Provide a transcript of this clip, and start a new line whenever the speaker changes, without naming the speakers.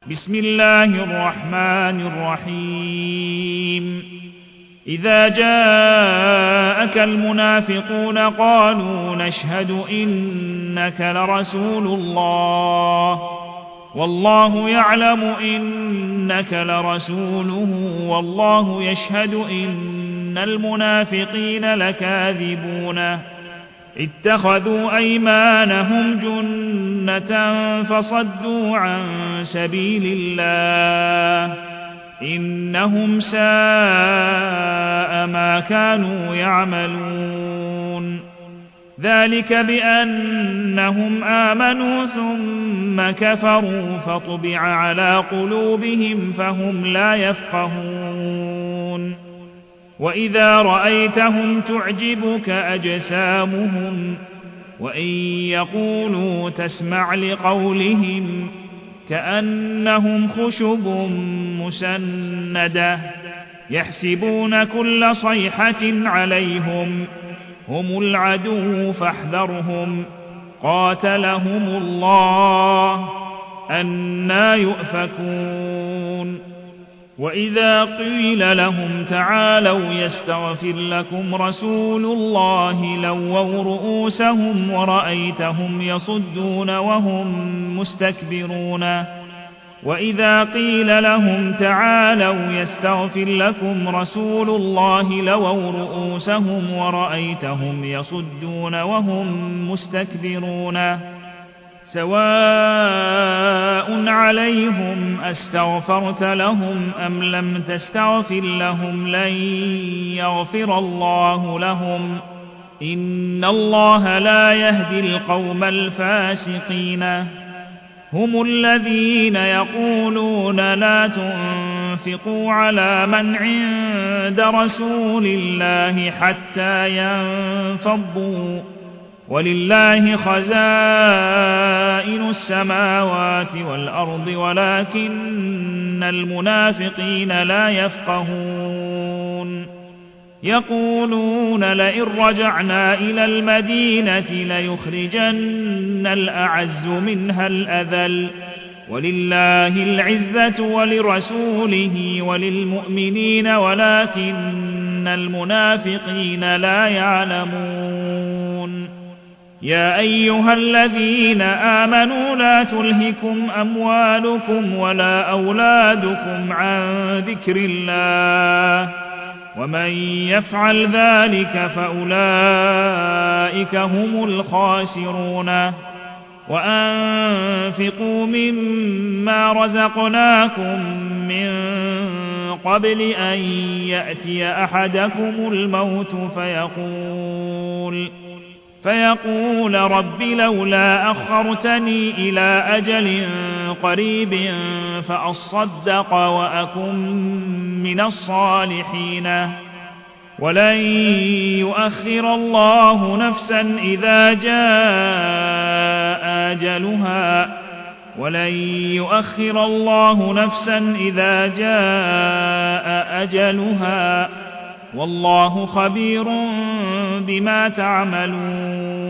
بسم الله الرحمن الرحيم إذا جاءك المنافقون قالوا نشهد إنك لرسول الله والله يعلم إنك لرسوله والله يشهد إن المنافقين لكاذبون اتخذوا أيمانهم جنة فصدوا عن سبيل الله إنهم ساء ما كانوا يعملون ذلك بأنهم آمنوا ثم كفروا فطبع على قلوبهم فهم لا يفقهون وإذا رأيتهم تعجبك أجسامهم وإن يقولوا تسمع لقولهم كأنهم خشب مسندة يحسبون كل صيحة عليهم هم العدو فاحذرهم قاتلهم الله أنى يؤفكون وإذا قيل لهم تعالوا يستغفر لكم رسول الله لووا رؤوسهم ورأيتهم يصدون وهم مستكبرون وإذا قيل لهم تعالوا يستغفر لكم رسول الله لووا رؤوسهم ورأيتهم يصدون وهم مستكبرون سواء عليهم أستغفرت لهم أم لم تستغفر لهم لن يغفر الله لهم إن الله لا يهدي القوم الفاسقين هم الذين يقولون لا تنفقوا على من عند رسول الله حتى ينفضوا ولله خزائن السماوات والأرض ولكن المنافقين لا يفقهون يقولون لئن رجعنا إلى المدينة ليخرجن الأعز منها الأذل ولله العزة ولرسوله وللمؤمنين ولكن المنافقين لا يعلمون يا أيها الذين آمنوا لا تلهكم أموالكم ولا أولادكم عن ذكر الله ومن يفعل ذلك فأولئك هم الخاسرون وأنفقوا مما رزقناكم من قبل أن يأتي أحدكم الموت فيقول رب لولا أخرتني إلى أجل قريب فأصدق وأكن من الصالحين ولن يؤخر الله نفسا إذا جاء أجلها والله خبير بما تعملون